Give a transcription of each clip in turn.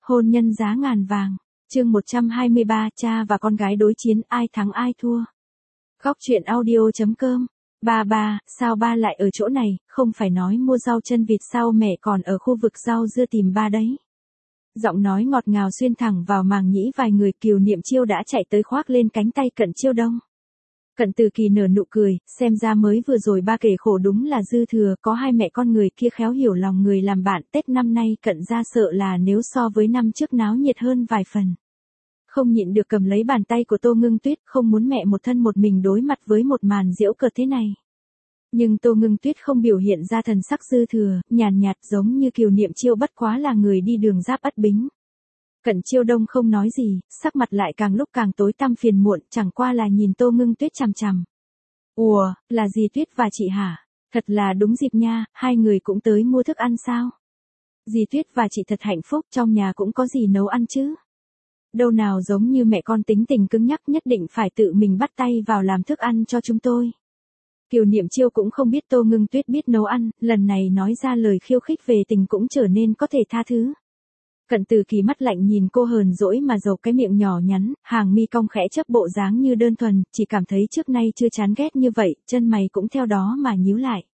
Hôn nhân giá ngàn vàng. Chương 123, cha và con gái đối chiến, ai thắng ai thua. Góc truyện audio.com. Ba, sao ba lại ở chỗ này, không phải nói mua rau chân vịt sao mẹ còn ở khu vực rau dưa tìm ba đấy. Giọng nói ngọt ngào xuyên thẳng vào màng nhĩ vài người. Kiều Niệm Chiêu đã chạy tới khoác lên cánh tay Cận Chiêu Đông. Cận Từ Kỳ nở nụ cười, xem ra mới vừa rồi ba kể khổ đúng là dư thừa, có hai mẹ con người kia khéo hiểu lòng người làm bạn. Tết năm nay Cận gia sợ là nếu so với năm trước náo nhiệt hơn vài phần. Không nhịn được cầm lấy bàn tay của Tô Ngưng Tuyết, không muốn mẹ một thân một mình đối mặt với một màn giễu cợt thế này. Nhưng Tô Ngưng Tuyết không biểu hiện ra thần sắc dư thừa, nhàn nhạt giống như Kiều Niệm Chiêu bất quá là người đi đường giáp Ất Bính. Cận Chiêu Đông không nói gì, sắc mặt lại càng lúc càng tối tăm phiền muộn, chẳng qua là nhìn Tô Ngưng Tuyết chằm chằm. Ủa, là dì Tuyết và chị hả? Thật là đúng dịp nha, hai người cũng tới mua thức ăn sao? Dì Tuyết và chị thật hạnh phúc, trong nhà cũng có gì nấu ăn chứ? Đâu nào giống như mẹ con tính tình cứng nhắc nhất định phải tự mình bắt tay vào làm thức ăn cho chúng tôi. Kiều Niệm Chiêu cũng không biết Tô Ngưng Tuyết biết nấu ăn, lần này nói ra lời khiêu khích về tình cũng trở nên có thể tha thứ. Cận Từ Kỳ mắt lạnh nhìn cô hờn dỗi mà dầu cái miệng nhỏ nhắn, hàng mi cong khẽ chớp bộ dáng như đơn thuần, chỉ cảm thấy trước nay chưa chán ghét như vậy, chân mày cũng theo đó mà nhíu lại.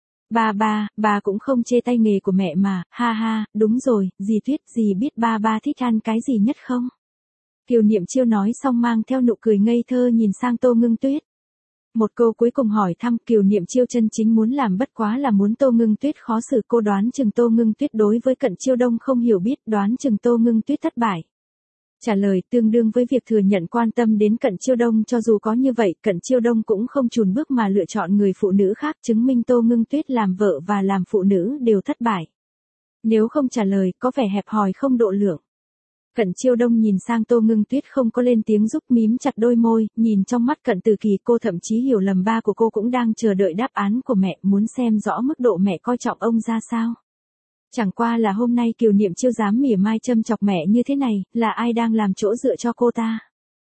Ba cũng không chê tay nghề của mẹ mà, ha ha, đúng rồi, dì Tuyết, dì biết ba thích ăn cái gì nhất không? Kiều Niệm Chiêu nói xong mang theo nụ cười ngây thơ nhìn sang Tô Ngưng Tuyết. Một câu cuối cùng hỏi thăm. Kiều Niệm Chiêu chân chính muốn làm bất quá là muốn Tô Ngưng Tuyết khó xử. Cô đoán chừng Tô Ngưng Tuyết đối với Cận Chiêu Đông không hiểu biết, đoán chừng Tô Ngưng Tuyết thất bại. Trả lời tương đương với việc thừa nhận quan tâm đến Cận Chiêu Đông, cho dù có như vậy, Cận Chiêu Đông cũng không chùn bước mà lựa chọn người phụ nữ khác, chứng minh Tô Ngưng Tuyết làm vợ và làm phụ nữ đều thất bại. Nếu không trả lời, có vẻ hẹp hòi không độ lượng. Cận Chiêu Đông nhìn sang Tô Ngưng Tuyết không có lên tiếng, giúp mím chặt đôi môi, nhìn trong mắt Cận Từ Kỳ, cô thậm chí hiểu lầm ba của cô cũng đang chờ đợi đáp án của mẹ, muốn xem rõ mức độ mẹ coi trọng ông ra sao. Chẳng qua là hôm nay Kiều Niệm Chiêu dám mỉa mai châm chọc mẹ như thế này, là ai đang làm chỗ dựa cho cô ta?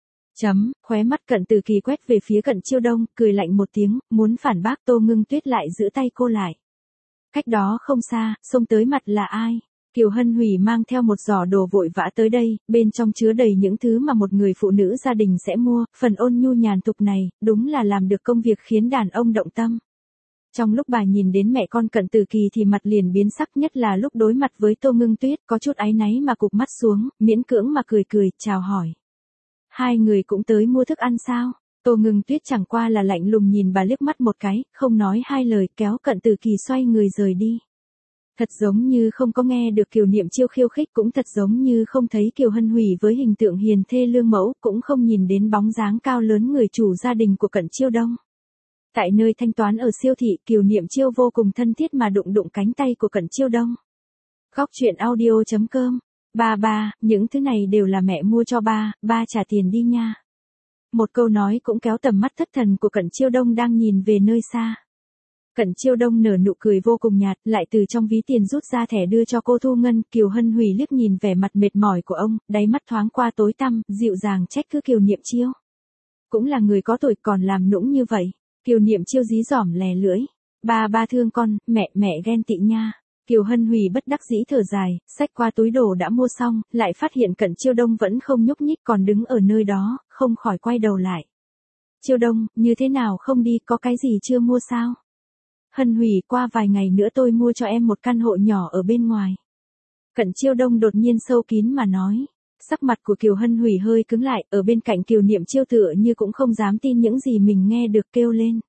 Khóe mắt Cận Từ Kỳ quét về phía Cận Chiêu Đông, cười lạnh một tiếng, muốn phản bác. Tô Ngưng Tuyết lại giữ tay cô lại. Cách đó không xa, xông tới mặt là ai? Kiều Hân Hủy mang theo một giỏ đồ vội vã tới đây, bên trong chứa đầy những thứ mà một người phụ nữ gia đình sẽ mua, phần ôn nhu nhàn tục này, đúng là làm được công việc khiến đàn ông động tâm. Trong lúc bà nhìn đến mẹ con Cận Từ Kỳ thì mặt liền biến sắc, nhất là lúc đối mặt với Tô Ngưng Tuyết, có chút áy náy mà cụp mắt xuống, miễn cưỡng mà cười, chào hỏi. Hai người cũng tới mua thức ăn sao? Tô Ngưng Tuyết chẳng qua là lạnh lùng nhìn bà liếc mắt một cái, không nói hai lời, kéo Cận Từ Kỳ xoay người rời đi. Thật giống như không có nghe được Kiều Niệm Chiêu khiêu khích, cũng thật giống như không thấy Kiều Hân Hủy với hình tượng hiền thê lương mẫu, cũng không nhìn đến bóng dáng cao lớn người chủ gia đình của Cận Chiêu Đông. Tại nơi thanh toán ở siêu thị, Kiều Niệm Chiêu vô cùng thân thiết mà đụng cánh tay của Cận Chiêu Đông. Góc truyện audio.com. Ba, những thứ này đều là mẹ mua cho ba trả tiền đi nha. Một câu nói cũng kéo tầm mắt thất thần của Cận Chiêu Đông đang nhìn về nơi xa. Cận Chiêu Đông nở nụ cười vô cùng nhạt, lại từ trong ví tiền rút ra thẻ đưa cho cô thu ngân. Kiều Hân Hủy liếc nhìn vẻ mặt mệt mỏi của ông, đáy mắt thoáng qua tối tăm, dịu dàng trách cứ Kiều Niệm Chiêu. Cũng là người có tuổi còn làm nũng như vậy. Kiều Niệm Chiêu dí dỏm lè lưỡi. Ba thương con, mẹ ghen tị nha. Kiều Hân Hủy bất đắc dĩ thở dài, xách qua túi đồ đã mua xong, lại phát hiện Cận Chiêu Đông vẫn không nhúc nhích còn đứng ở nơi đó, không khỏi quay đầu lại. Chiêu Đông, như thế nào không đi, có cái gì chưa mua sao? Hân Hủy, qua vài ngày nữa tôi mua cho em một căn hộ nhỏ ở bên ngoài. Cận Chiêu Đông đột nhiên sâu kín mà nói. Sắc mặt của Kiều Hân Hủy hơi cứng lại, ở bên cạnh Kiều Niệm Chiêu tựa như cũng không dám tin những gì mình nghe được, kêu lên.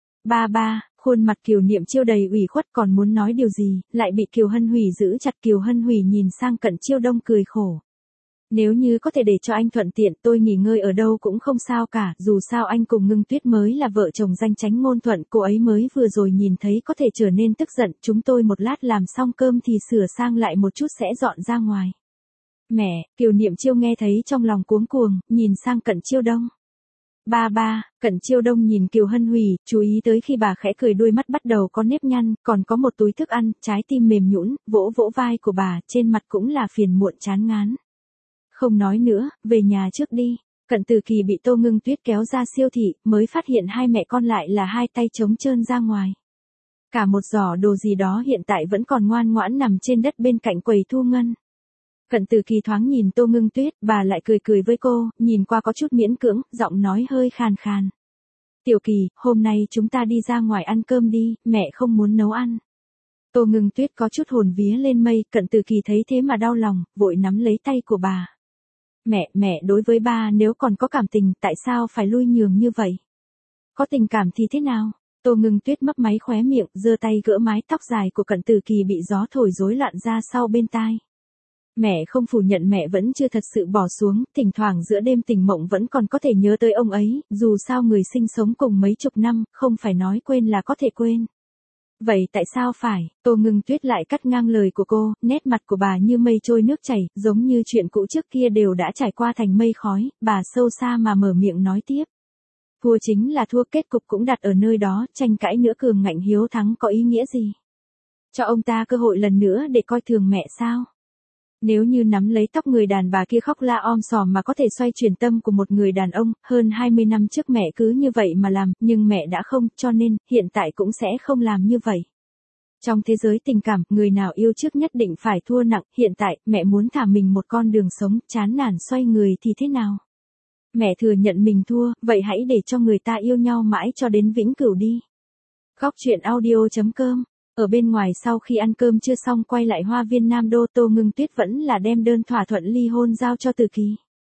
Ba, khuôn mặt Kiều Niệm Chiêu đầy ủy khuất còn muốn nói điều gì, lại bị Kiều Hân Hủy giữ chặt. Kiều Hân Hủy nhìn sang Cận Chiêu Đông cười khổ. Nếu như có thể để cho anh thuận tiện, tôi nghỉ ngơi ở đâu cũng không sao cả, dù sao anh cùng Ngưng Tuyết mới là vợ chồng danh chánh ngôn thuận, cô ấy mới vừa rồi nhìn thấy có thể trở nên tức giận, chúng tôi một lát làm xong cơm thì sửa sang lại một chút sẽ dọn ra ngoài. Mẹ, Kiều Niệm Chiêu nghe thấy trong lòng cuống cuồng, nhìn sang Cận Chiêu Đông. Ba, Cận Chiêu Đông nhìn Kiều Hân Hủy, chú ý tới khi bà khẽ cười đôi mắt bắt đầu có nếp nhăn, còn có một túi thức ăn, trái tim mềm nhũn, vỗ vai của bà, trên mặt cũng là phiền muộn chán ngán. Không nói nữa, về nhà trước đi. Cận Từ Kỳ bị Tô Ngưng Tuyết kéo ra siêu thị, mới phát hiện hai mẹ con lại là hai tay trống trơn ra ngoài. Cả một giỏ đồ gì đó hiện tại vẫn còn ngoan ngoãn nằm trên đất bên cạnh quầy thu ngân. Cận Từ Kỳ thoáng nhìn Tô Ngưng Tuyết, bà lại cười cười với cô, nhìn qua có chút miễn cưỡng, giọng nói hơi khàn khàn. Tiểu Kỳ, hôm nay chúng ta đi ra ngoài ăn cơm đi, mẹ không muốn nấu ăn. Tô Ngưng Tuyết có chút hồn vía lên mây, Cận Từ Kỳ thấy thế mà đau lòng, vội nắm lấy tay của bà. Mẹ đối với ba nếu còn có cảm tình, tại sao phải lui nhường như vậy? Có tình cảm thì thế nào? Tô Ngưng Tuyết mấp máy khóe miệng, giơ tay gỡ mái tóc dài của Cận Từ Kỳ bị gió thổi rối loạn ra sau bên tai. Mẹ không phủ nhận mẹ vẫn chưa thật sự bỏ xuống, thỉnh thoảng giữa đêm tỉnh mộng vẫn còn có thể nhớ tới ông ấy, dù sao người sinh sống cùng mấy chục năm, không phải nói quên là có thể quên. Vậy tại sao phải? Tô Ngưng Tuyết lại cắt ngang lời của cô, nét mặt của bà như mây trôi nước chảy, giống như chuyện cũ trước kia đều đã trải qua thành mây khói, bà sâu xa mà mở miệng nói tiếp. Thua chính là thua, kết cục cũng đặt ở nơi đó, tranh cãi nữa cường ngạnh hiếu thắng có ý nghĩa gì? Cho ông ta cơ hội lần nữa để coi thường mẹ sao? Nếu như nắm lấy tóc người đàn bà kia khóc la om sòm mà có thể xoay chuyển tâm của một người đàn ông, hơn 20 năm trước mẹ cứ như vậy mà làm, nhưng mẹ đã không, cho nên, hiện tại cũng sẽ không làm như vậy. Trong thế giới tình cảm, người nào yêu trước nhất định phải thua nặng, hiện tại, mẹ muốn thả mình một con đường sống, chán nản xoay người thì thế nào? Mẹ thừa nhận mình thua, vậy hãy để cho người ta yêu nhau mãi cho đến vĩnh cửu đi. Góc truyện audio.com. Ở bên ngoài sau khi ăn cơm chưa xong quay lại Hoa Viên Nam Đô, Tô Ngưng Tuyết vẫn là đem đơn thỏa thuận ly hôn giao cho Từ Kỳ.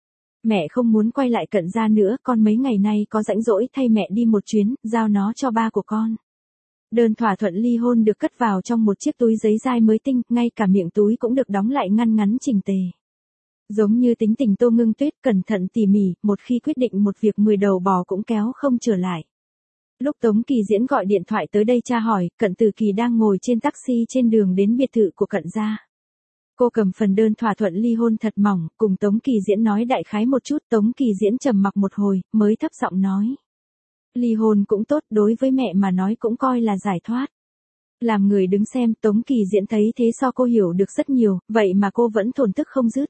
Mẹ không muốn quay lại Cận gia nữa, con mấy ngày nay có rảnh rỗi thay mẹ đi một chuyến, giao nó cho ba của con. Đơn thỏa thuận ly hôn được cất vào trong một chiếc túi giấy dai mới tinh, ngay cả miệng túi cũng được đóng lại ngăn ngắn chỉnh tề. Giống như tính tình Tô Ngưng Tuyết cẩn thận tỉ mỉ, một khi quyết định một việc 10 đầu bò cũng kéo không trở lại. Lúc Tống Kỳ Diễn gọi điện thoại tới đây tra hỏi, Cận Từ Kỳ đang ngồi trên taxi trên đường đến biệt thự của Cận gia. Cô cầm phần đơn thỏa thuận ly hôn thật mỏng, cùng Tống Kỳ Diễn nói đại khái một chút, Tống Kỳ Diễn trầm mặc một hồi, mới thấp giọng nói. Ly hôn cũng tốt, đối với mẹ mà nói cũng coi là giải thoát. Làm người đứng xem, Tống Kỳ Diễn thấy thế so cô hiểu được rất nhiều, vậy mà cô vẫn thổn thức không dứt.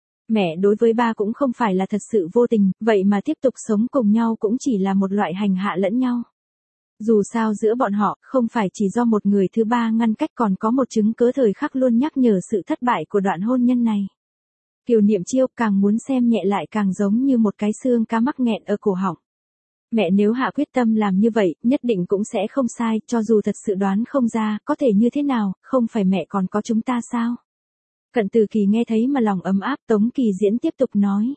Mẹ đối với ba cũng không phải là thật sự vô tình, vậy mà tiếp tục sống cùng nhau cũng chỉ là một loại hành hạ lẫn nhau. Dù sao giữa bọn họ, không phải chỉ do một người thứ ba ngăn cách, còn có một chứng cớ thời khắc luôn nhắc nhở sự thất bại của đoạn hôn nhân này. Kiều Niệm Chiêu càng muốn xem nhẹ lại càng giống như một cái xương cá mắc nghẹn ở cổ họng. Mẹ nếu hạ quyết tâm làm như vậy, nhất định cũng sẽ không sai, cho dù thật sự đoán không ra, có thể như thế nào, không phải mẹ còn có chúng ta sao? Cận Từ Kỳ nghe thấy mà lòng ấm áp, Tống Kỳ Diễn tiếp tục nói.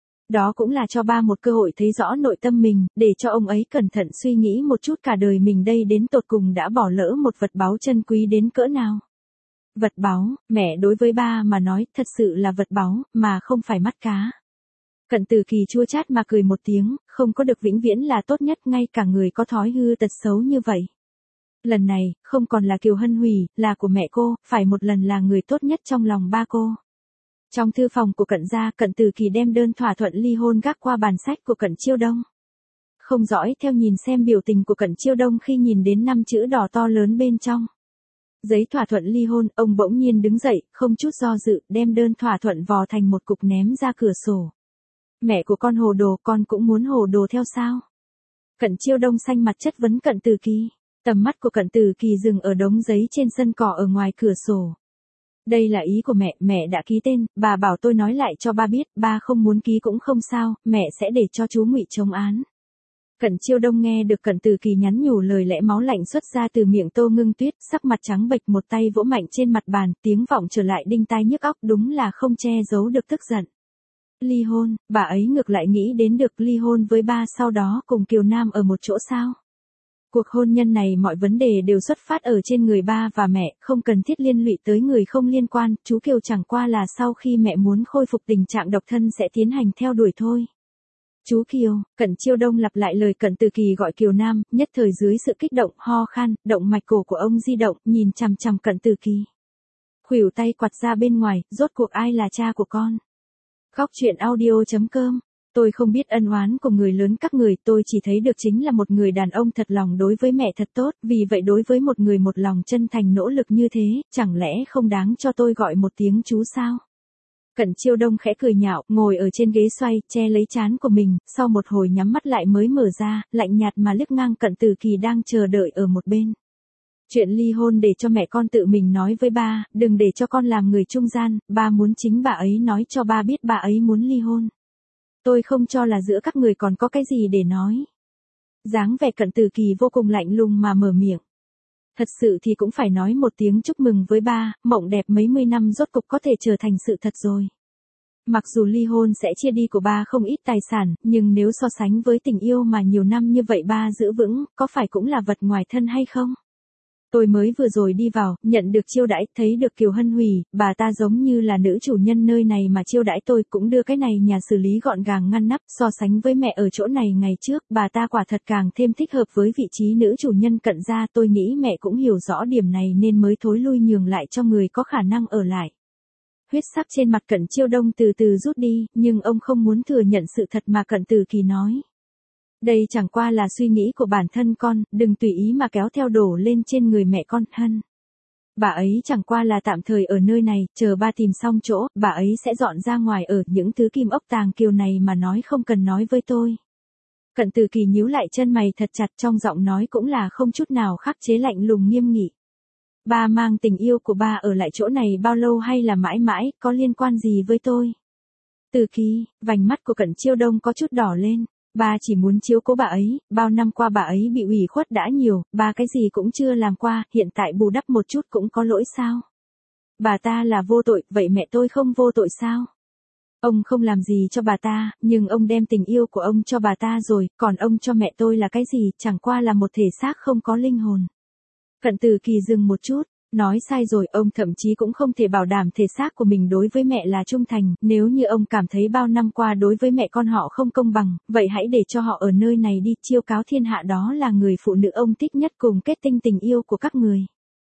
Đó cũng là cho ba một cơ hội thấy rõ nội tâm mình, để cho ông ấy cẩn thận suy nghĩ một chút cả đời mình đây đến tột cùng đã bỏ lỡ một vật báu chân quý đến cỡ nào. Vật báu, mẹ đối với ba mà nói, thật sự là vật báu, mà không phải mắt cá. Cận Từ Kỳ chua chát mà cười một tiếng, không có được vĩnh viễn là tốt nhất, ngay cả người có thói hư tật xấu như vậy. Lần này, không còn là Kiều Hân Hủy, là của mẹ cô, phải một lần là người tốt nhất trong lòng ba cô. Trong thư phòng của Cận gia, Cận Từ Kỳ đem đơn thỏa thuận ly hôn gác qua bàn sách của Cận Chiêu Đông. Không dõi theo nhìn xem biểu tình của Cận Chiêu Đông khi nhìn đến 5 chữ đỏ to lớn bên trong. Giấy thỏa thuận ly hôn, ông bỗng nhiên đứng dậy, không chút do dự, đem đơn thỏa thuận vò thành một cục ném ra cửa sổ. Mẹ của con hồ đồ, con cũng muốn hồ đồ theo sao? Cận Chiêu Đông xanh mặt chất vấn Cận Từ Kỳ. Tầm mắt của Cận Từ Kỳ dừng ở đống giấy trên sân cỏ ở ngoài cửa sổ. Đây là ý của mẹ đã ký tên, bà bảo tôi nói lại cho ba biết, ba không muốn ký cũng không sao, mẹ sẽ để cho chú Ngụy chống án. Cận Chiêu Đông nghe được Cận Từ Kỳ nhắn nhủ lời lẽ máu lạnh xuất ra từ miệng Tô Ngưng Tuyết, sắc mặt trắng bệch, một tay vỗ mạnh trên mặt bàn, tiếng vọng trở lại đinh tai nhức óc, đúng là không che giấu được tức giận. Ly hôn, bà ấy ngược lại nghĩ đến được ly hôn với ba sau đó cùng Kiều Nam ở một chỗ sao? Cuộc hôn nhân này mọi vấn đề đều xuất phát ở trên người ba và mẹ, không cần thiết liên lụy tới người không liên quan, chú Kiều chẳng qua là sau khi mẹ muốn khôi phục tình trạng độc thân sẽ tiến hành theo đuổi thôi. Chú Kiều, Cận Chiêu Đông lặp lại lời Cận Từ Kỳ gọi Kiều Nam, nhất thời dưới sự kích động, ho khan, động mạch cổ của ông di động, nhìn chằm chằm Cận Từ Kỳ. Khuỷu tay quạt ra bên ngoài, rốt cuộc ai là cha của con? Góc truyện audio.com. Tôi không biết ân oán của người lớn các người, tôi chỉ thấy được chính là một người đàn ông thật lòng đối với mẹ thật tốt, vì vậy đối với một người một lòng chân thành nỗ lực như thế, chẳng lẽ không đáng cho tôi gọi một tiếng chú sao? Cận Chiêu Đông khẽ cười nhạo, ngồi ở trên ghế xoay, che lấy trán của mình, sau một hồi nhắm mắt lại mới mở ra, lạnh nhạt mà liếc ngang Cận Từ Kỳ đang chờ đợi ở một bên. Chuyện ly hôn để cho mẹ con tự mình nói với ba, đừng để cho con làm người trung gian, ba muốn chính bà ấy nói cho ba biết bà ấy muốn ly hôn. Tôi không cho là giữa các người còn có cái gì để nói. Dáng vẻ Cận Tử Kỳ vô cùng lạnh lùng mà mở miệng. Thật sự thì cũng phải nói một tiếng chúc mừng với ba, mộng đẹp mấy mươi năm rốt cục có thể trở thành sự thật rồi. Mặc dù ly hôn sẽ chia đi của ba không ít tài sản, nhưng nếu so sánh với tình yêu mà nhiều năm như vậy ba giữ vững, có phải cũng là vật ngoài thân hay không? Tôi mới vừa rồi đi vào, nhận được chiêu đãi, thấy được Kiều Hân Hủy, bà ta giống như là nữ chủ nhân nơi này mà chiêu đãi tôi, cũng đưa cái này nhà xử lý gọn gàng ngăn nắp, so sánh với mẹ ở chỗ này ngày trước, bà ta quả thật càng thêm thích hợp với vị trí nữ chủ nhân Cận gia, tôi nghĩ mẹ cũng hiểu rõ điểm này nên mới thối lui nhường lại cho người có khả năng ở lại. Huyết sắc trên mặt Cận Chiêu Đông từ từ rút đi, nhưng ông không muốn thừa nhận sự thật mà Cận Tử Kỳ nói. Đây chẳng qua là suy nghĩ của bản thân con, đừng tùy ý mà kéo theo đổ lên trên người mẹ con. Hân. Bà ấy chẳng qua là tạm thời ở nơi này, chờ ba tìm xong chỗ, bà ấy sẽ dọn ra ngoài ở, những thứ kim ốc tàng kiều này mà nói không cần nói với tôi. Cận Tử Kỳ nhíu lại chân mày thật chặt, trong giọng nói cũng là không chút nào khắc chế, lạnh lùng nghiêm nghị. Ba mang tình yêu của ba ở lại chỗ này bao lâu hay là mãi mãi, có liên quan gì với tôi? Tử Kỳ, vành mắt của Cận Chiêu Đông có chút đỏ lên. Ba chỉ muốn chiếu cố bà ấy, bao năm qua bà ấy bị ủy khuất đã nhiều, ba cái gì cũng chưa làm qua, hiện tại bù đắp một chút cũng có lỗi sao? Bà ta là vô tội, vậy mẹ tôi không vô tội sao? Ông không làm gì cho bà ta, nhưng ông đem tình yêu của ông cho bà ta rồi, còn ông cho mẹ tôi là cái gì, chẳng qua là một thể xác không có linh hồn. Cận Tử Kỳ dừng một chút. Nói sai rồi, ông thậm chí cũng không thể bảo đảm thể xác của mình đối với mẹ là trung thành, nếu như ông cảm thấy bao năm qua đối với mẹ con họ không công bằng, vậy hãy để cho họ ở nơi này đi, chiêu cáo thiên hạ đó là người phụ nữ ông thích nhất cùng kết tinh tình yêu của các người.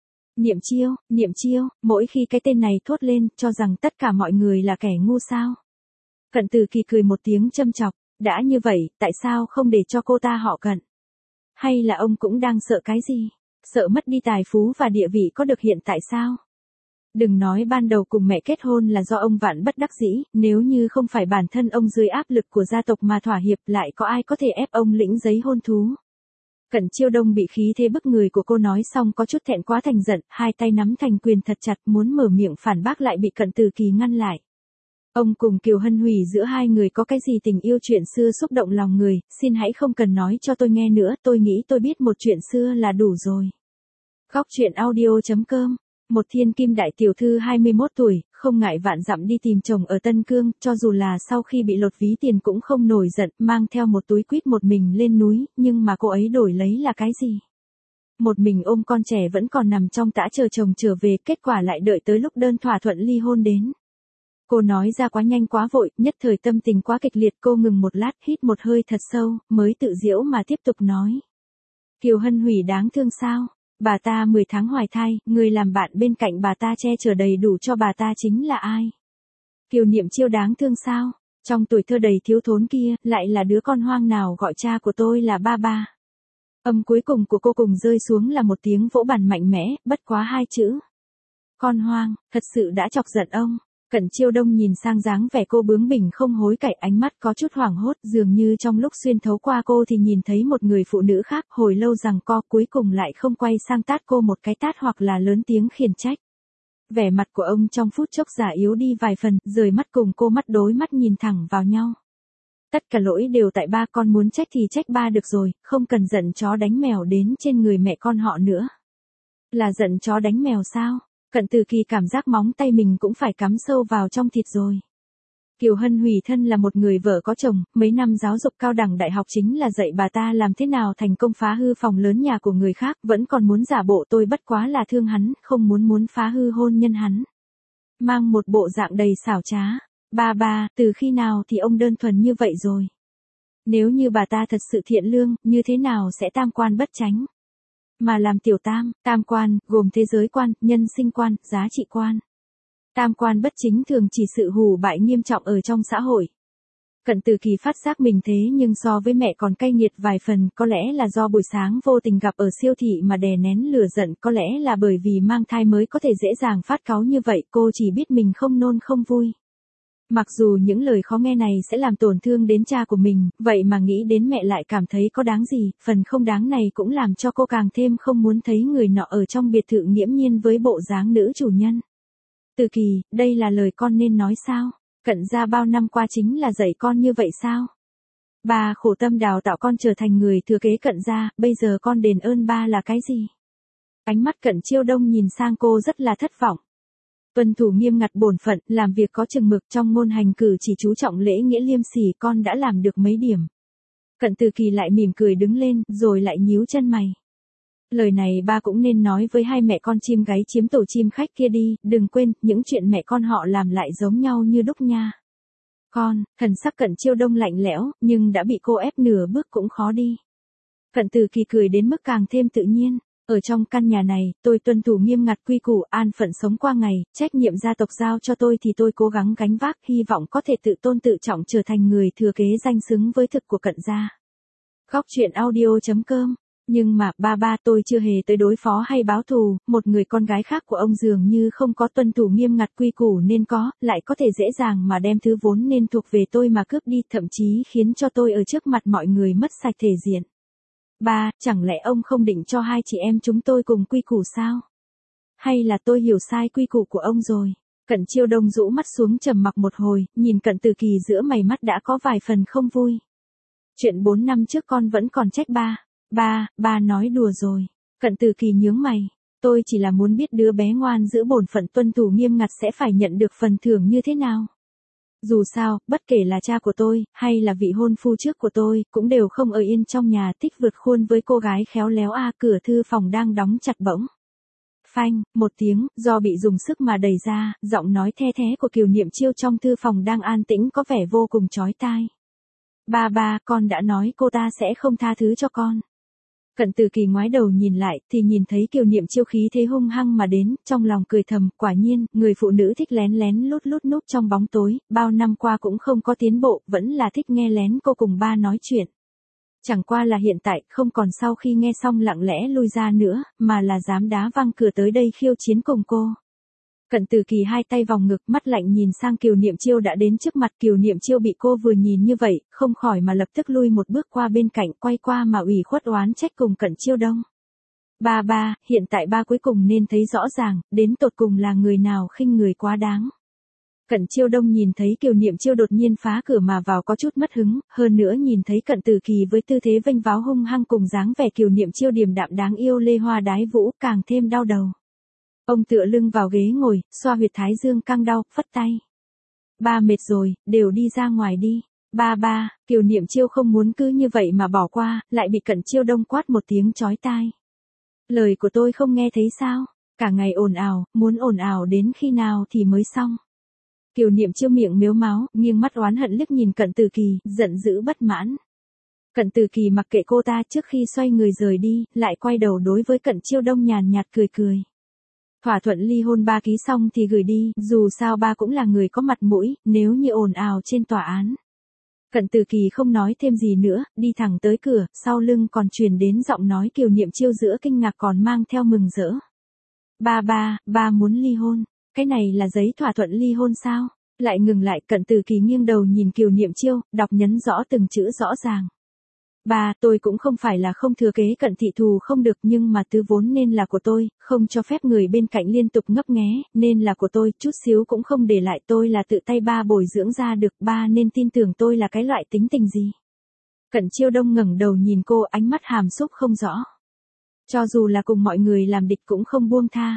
Niệm Chiêu, mỗi khi cái tên này thốt lên, cho rằng tất cả mọi người là kẻ ngu sao. Cận Tử Kỳ cười một tiếng châm chọc, đã như vậy, tại sao không để cho cô ta họ Cận? Hay là ông cũng đang sợ cái gì? Sợ mất đi tài phú và địa vị có được hiện tại sao? Đừng nói ban đầu cùng mẹ kết hôn là do ông vạn bất đắc dĩ, nếu như không phải bản thân ông dưới áp lực của gia tộc mà thỏa hiệp, lại có ai có thể ép ông lĩnh giấy hôn thú. Cận Chiêu Đông bị khí thế bức người của cô nói xong có chút thẹn quá thành giận, hai tay nắm thành quyền thật chặt, muốn mở miệng phản bác lại bị Cận Tử Kỳ ngăn lại. Ông cùng Kiều Hân Hủy giữa hai người có cái gì tình yêu chuyện xưa xúc động lòng người, xin hãy không cần nói cho tôi nghe nữa, tôi nghĩ tôi biết một chuyện xưa là đủ rồi. Góc truyện audio.com. Một thiên kim đại tiểu thư 21 tuổi, không ngại vạn dặm đi tìm chồng ở Tân Cương, cho dù là sau khi bị lột ví tiền cũng không nổi giận, mang theo một túi quýt một mình lên núi, nhưng mà cô ấy đổi lấy là cái gì? Một mình ôm con trẻ vẫn còn nằm trong tã chờ chồng trở về, kết quả lại đợi tới lúc đơn thỏa thuận ly hôn đến. Cô nói ra quá nhanh quá vội, nhất thời tâm tình quá kịch liệt, cô ngừng một lát, hít một hơi thật sâu, mới tự giễu mà tiếp tục nói. Kiều Hân Hủy đáng thương sao? Bà ta 10 tháng hoài thai, người làm bạn bên cạnh bà ta che chở đầy đủ cho bà ta chính là ai? Kiều Niệm Chiêu đáng thương sao? Trong tuổi thơ đầy thiếu thốn kia, lại là đứa con hoang nào gọi cha của tôi là ba ba. Âm cuối cùng của cô cùng rơi xuống là một tiếng vỗ bàn mạnh mẽ, bất quá hai chữ. Con hoang, thật sự đã chọc giận ông. Cận Chiêu Đông nhìn sang dáng vẻ cô bướng bỉnh không hối cải, ánh mắt có chút hoảng hốt, dường như trong lúc xuyên thấu qua cô thì nhìn thấy một người phụ nữ khác, hồi lâu giằng co cuối cùng lại không quay sang tát cô một cái tát hoặc là lớn tiếng khiển trách. Vẻ mặt của ông trong phút chốc già yếu đi vài phần, rời mắt cùng cô mắt đối mắt nhìn thẳng vào nhau. Tất cả lỗi đều tại ba, con muốn trách thì trách ba được rồi, không cần giận chó đánh mèo đến trên người mẹ con họ nữa. Là giận chó đánh mèo sao? Cận Tử Kỳ cảm giác móng tay mình cũng phải cắm sâu vào trong thịt rồi. Kiều Hân Hủy thân là một người vợ có chồng, mấy năm giáo dục cao đẳng đại học chính là dạy bà ta làm thế nào thành công phá hư phòng lớn nhà của người khác, vẫn còn muốn giả bộ tôi bất quá là thương hắn, không muốn phá hư hôn nhân hắn. Mang một bộ dạng đầy xảo trá. Ba, từ khi nào thì ông đơn thuần như vậy rồi? Nếu như bà ta thật sự thiện lương, như thế nào sẽ tam quan bất chánh? Mà làm tiểu tam quan, gồm thế giới quan, nhân sinh quan, giá trị quan. Tam quan bất chính thường chỉ sự hủ bại nghiêm trọng ở trong xã hội. Cận Tử Kỳ phát giác mình thế nhưng so với mẹ còn cay nghiệt vài phần, có lẽ là do buổi sáng vô tình gặp ở siêu thị mà đè nén lửa giận, có lẽ là bởi vì mang thai mới có thể dễ dàng phát cáu như vậy, cô chỉ biết mình không nôn không vui. Mặc dù những lời khó nghe này sẽ làm tổn thương đến cha của mình, vậy mà nghĩ đến mẹ lại cảm thấy có đáng gì, phần không đáng này cũng làm cho cô càng thêm không muốn thấy người nọ ở trong biệt thự nghiễm nhiên với bộ dáng nữ chủ nhân. Từ Kỳ, đây là lời con nên nói sao? Cận gia bao năm qua chính là dạy con như vậy sao? Ba khổ tâm đào tạo con trở thành người thừa kế Cận gia, bây giờ con đền ơn ba là cái gì? Ánh mắt Cận Chiêu Đông nhìn sang cô rất là thất vọng. Tuân thủ nghiêm ngặt bổn phận, làm việc có chừng mực, trong ngôn hành cử chỉ chú trọng lễ nghĩa liêm sỉ, con đã làm được mấy điểm. Cận Từ Kỳ lại mỉm cười đứng lên, rồi lại nhíu chân mày. Lời này ba cũng nên nói với hai mẹ con chim gáy chiếm tổ chim khách kia đi, đừng quên, những chuyện mẹ con họ làm lại giống nhau như đúc nha. Con, thần sắc Cận Chiêu Đông lạnh lẽo, nhưng đã bị cô ép nửa bước cũng khó đi. Cận Từ Kỳ cười đến mức càng thêm tự nhiên. Ở trong căn nhà này, tôi tuân thủ nghiêm ngặt quy củ, an phận sống qua ngày, trách nhiệm gia tộc giao cho tôi thì tôi cố gắng gánh vác, hy vọng có thể tự tôn tự trọng trở thành người thừa kế danh xứng với thực của Cận gia. Góc truyện audio.com. Nhưng mà, ba tôi chưa hề tới đối phó hay báo thù, một người con gái khác của ông dường như không có tuân thủ nghiêm ngặt quy củ nên có, lại có thể dễ dàng mà đem thứ vốn nên thuộc về tôi mà cướp đi, thậm chí khiến cho tôi ở trước mặt mọi người mất sạch thể diện. Ba, chẳng lẽ ông không định cho hai chị em chúng tôi cùng quy củ sao? Hay là tôi hiểu sai quy củ của ông rồi? Cận Chiêu Đông rũ mắt xuống trầm mặc một hồi, nhìn Cận Từ Kỳ giữa mày mắt đã có vài phần không vui. Chuyện 4 năm trước con vẫn còn trách ba. Ba nói đùa rồi. Cận Từ Kỳ nhướng mày. Tôi chỉ là muốn biết đứa bé ngoan giữ bổn phận tuân thủ nghiêm ngặt sẽ phải nhận được phần thưởng như thế nào. Dù sao, bất kể là cha của tôi, hay là vị hôn phu trước của tôi, cũng đều không ở yên trong nhà, thích vượt khuôn với cô gái khéo léo. Cửa thư phòng đang đóng chặt bỗng. Phanh, một tiếng, do bị dùng sức mà đẩy ra, giọng nói the thé của Kiều Niệm Chiêu trong thư phòng đang an tĩnh có vẻ vô cùng chói tai. Ba, con đã nói cô ta sẽ không tha thứ cho con. Cận Từ Kỳ ngoái đầu nhìn lại, thì nhìn thấy Kiều Niệm Chiêu khí thế hung hăng mà đến, trong lòng cười thầm, quả nhiên, người phụ nữ thích lén lén lút núp trong bóng tối, bao năm qua cũng không có tiến bộ, vẫn là thích nghe lén cô cùng ba nói chuyện. Chẳng qua là hiện tại, không còn sau khi nghe xong lặng lẽ lui ra nữa, mà là dám đá văng cửa tới đây khiêu chiến cùng cô. Cận Từ Kỳ hai tay vòng ngực, mắt lạnh nhìn sang Kiều Niệm Chiêu đã đến trước mặt. Kiều Niệm Chiêu bị cô vừa nhìn như vậy, không khỏi mà lập tức lui một bước qua bên cạnh, quay qua mà ủy khuất oán trách cùng Cận Chiêu Đông. Ba, hiện tại ba cuối cùng nên thấy rõ ràng, đến tột cùng là người nào khinh người quá đáng. Cận Chiêu Đông nhìn thấy Kiều Niệm Chiêu đột nhiên phá cửa mà vào có chút mất hứng, hơn nữa nhìn thấy Cận Từ Kỳ với tư thế vênh váo hung hăng cùng dáng vẻ Kiều Niệm Chiêu điềm đạm đáng yêu lê hoa đái vũ, càng thêm đau đầu. Ông tựa lưng vào ghế ngồi, xoa huyệt thái dương căng đau, phất tay. Ba mệt rồi, đều đi ra ngoài đi. Ba, Kiều Niệm Chiêu không muốn cứ như vậy mà bỏ qua, lại bị Cận Chiêu Đông quát một tiếng chói tai. Lời của tôi không nghe thấy sao? Cả ngày ồn ào, muốn ồn ào đến khi nào thì mới xong. Kiều Niệm Chiêu miệng mếu máo, nghiêng mắt oán hận liếc nhìn Cận Từ Kỳ, giận dữ bất mãn. Cận Từ Kỳ mặc kệ cô ta, trước khi xoay người rời đi, lại quay đầu đối với Cận Chiêu Đông nhàn nhạt cười. Thỏa thuận ly hôn ba ký xong thì gửi đi, dù sao ba cũng là người có mặt mũi, nếu như ồn ào trên tòa án. Cận Từ Kỳ không nói thêm gì nữa, đi thẳng tới cửa, sau lưng còn truyền đến giọng nói Kiều Niệm Chiêu giữa kinh ngạc còn mang theo mừng rỡ. Ba muốn ly hôn, cái này là giấy thỏa thuận ly hôn sao? Lại ngừng lại, Cận Từ Kỳ nghiêng đầu nhìn Kiều Niệm Chiêu, đọc nhấn rõ từng chữ rõ ràng. Ba, tôi cũng không phải là không thừa kế Cận thị thù không được, nhưng mà thứ vốn nên là của tôi, không cho phép người bên cạnh liên tục ngấp nghé, nên là của tôi, chút xíu cũng không để lại, tôi là tự tay ba bồi dưỡng ra được, ba nên tin tưởng tôi là cái loại tính tình gì. Cận Chiêu Đông ngẩng đầu nhìn cô, ánh mắt hàm xúc không rõ. Cho dù là cùng mọi người làm địch cũng không buông tha.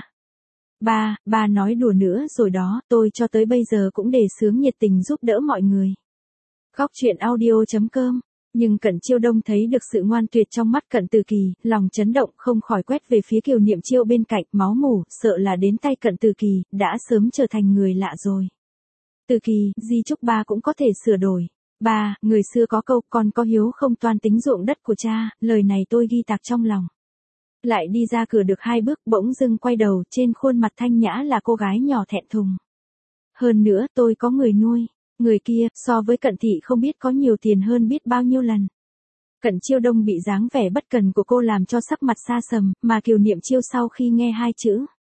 Ba nói đùa nữa rồi đó, tôi cho tới bây giờ cũng đề xướng nhiệt tình giúp đỡ mọi người. Góc truyện audio.com. Nhưng Cận Chiêu Đông thấy được sự ngoan tuyệt trong mắt Cận Từ Kỳ, lòng chấn động, không khỏi quét về phía Kiều Niệm Chiêu bên cạnh, máu mủ, sợ là đến tay Cận Từ Kỳ, đã sớm trở thành người lạ rồi. Từ Kỳ, di chúc ba cũng có thể sửa đổi. Ba, người xưa có câu, con có hiếu không toan tính ruộng đất của cha, lời này tôi ghi tạc trong lòng. Lại đi ra cửa được 2 bước, bỗng dưng quay đầu, trên khuôn mặt thanh nhã là cô gái nhỏ thẹn thùng. Hơn nữa, tôi có người nuôi. Người kia, so với Cận thị không biết có nhiều tiền hơn biết bao nhiêu lần. Cận Chiêu Đông bị dáng vẻ bất cần của cô làm cho sắc mặt xa sầm, mà Kiều Niệm Chiêu sau khi nghe 2 chữ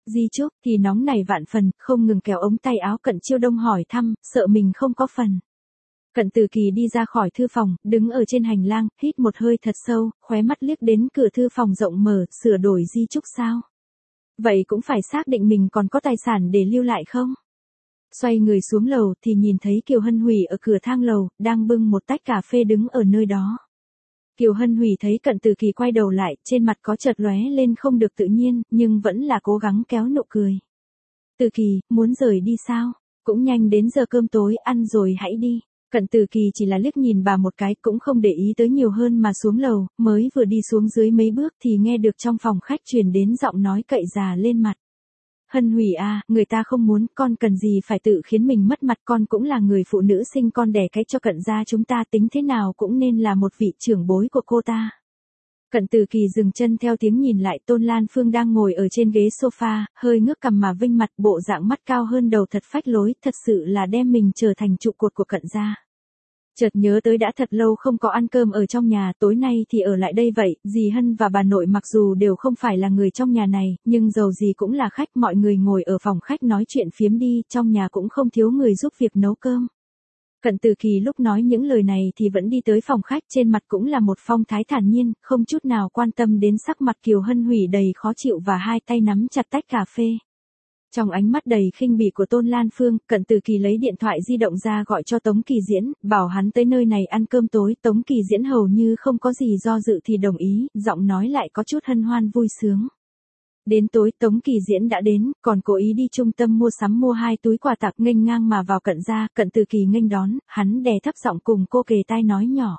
Di Trúc thì nóng nảy vạn phần, không ngừng kéo ống tay áo Cận Chiêu Đông hỏi thăm, sợ mình không có phần. Cận Từ Kỳ đi ra khỏi thư phòng, đứng ở trên hành lang, hít một hơi thật sâu, khóe mắt liếc đến cửa thư phòng rộng mở, sửa đổi di chúc sao? Vậy cũng phải xác định mình còn có tài sản để lưu lại không? Xoay người xuống lầu thì nhìn thấy Kiều Hân Hủy ở cửa thang lầu, đang bưng một tách cà phê đứng ở nơi đó. Kiều Hân Hủy thấy Cận Từ Kỳ quay đầu lại, trên mặt có chợt lóe lên không được tự nhiên, nhưng vẫn là cố gắng kéo nụ cười. Từ Kỳ, muốn rời đi sao? Cũng nhanh đến giờ cơm tối, ăn rồi hãy đi. Cận Từ Kỳ chỉ là liếc nhìn bà một cái, cũng không để ý tới nhiều hơn mà xuống lầu, mới vừa đi xuống dưới mấy bước thì nghe được trong phòng khách truyền đến giọng nói cậy già lên mặt. Hân Hủy à, người ta không muốn, con cần gì phải tự khiến mình mất mặt, con cũng là người phụ nữ sinh con đẻ cái cho Cận gia chúng ta, tính thế nào cũng nên là một vị trưởng bối của cô ta. Cận Từ Kỳ dừng chân theo tiếng nhìn lại Tôn Lan Phương đang ngồi ở trên ghế sofa, hơi ngước cằm mà vênh mặt, bộ dạng mắt cao hơn đầu thật phách lối, thật sự là đem mình trở thành trụ cột của Cận gia. Chợt nhớ tới đã thật lâu không có ăn cơm ở trong nhà, tối nay thì ở lại đây vậy, dì Hân và bà nội mặc dù đều không phải là người trong nhà này, nhưng dầu gì cũng là khách, mọi người ngồi ở phòng khách nói chuyện phiếm đi, trong nhà cũng không thiếu người giúp việc nấu cơm. Cận Từ Kỳ lúc nói những lời này thì vẫn đi tới phòng khách, trên mặt cũng là một phong thái thản nhiên, không chút nào quan tâm đến sắc mặt Kiều Hân Hủy đầy khó chịu và hai tay nắm chặt tách cà phê. Trong ánh mắt đầy khinh bỉ của Tôn Lan Phương, Cận Từ Kỳ lấy điện thoại di động ra gọi cho Tống Kỳ Diễn, bảo hắn tới nơi này ăn cơm tối. Tống Kỳ Diễn hầu như không có gì do dự thì đồng ý, giọng nói lại có chút hân hoan vui sướng. Đến tối Tống Kỳ Diễn đã đến, còn cố ý đi trung tâm mua sắm mua 2 túi quà tặng, nghênh ngang mà vào Cận gia. Cận Từ Kỳ nghênh đón, hắn đè thấp giọng cùng cô kề tai nói nhỏ.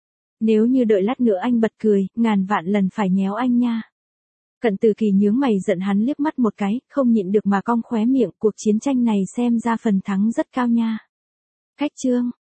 Nếu như đợi lát nữa anh bật cười, ngàn vạn lần phải nhéo anh nha. Cận Từ Kỳ nhướng mày giận hắn liếc mắt một cái, không nhịn được mà cong khóe miệng, cuộc chiến tranh này xem ra phần thắng rất cao nha. Cách chương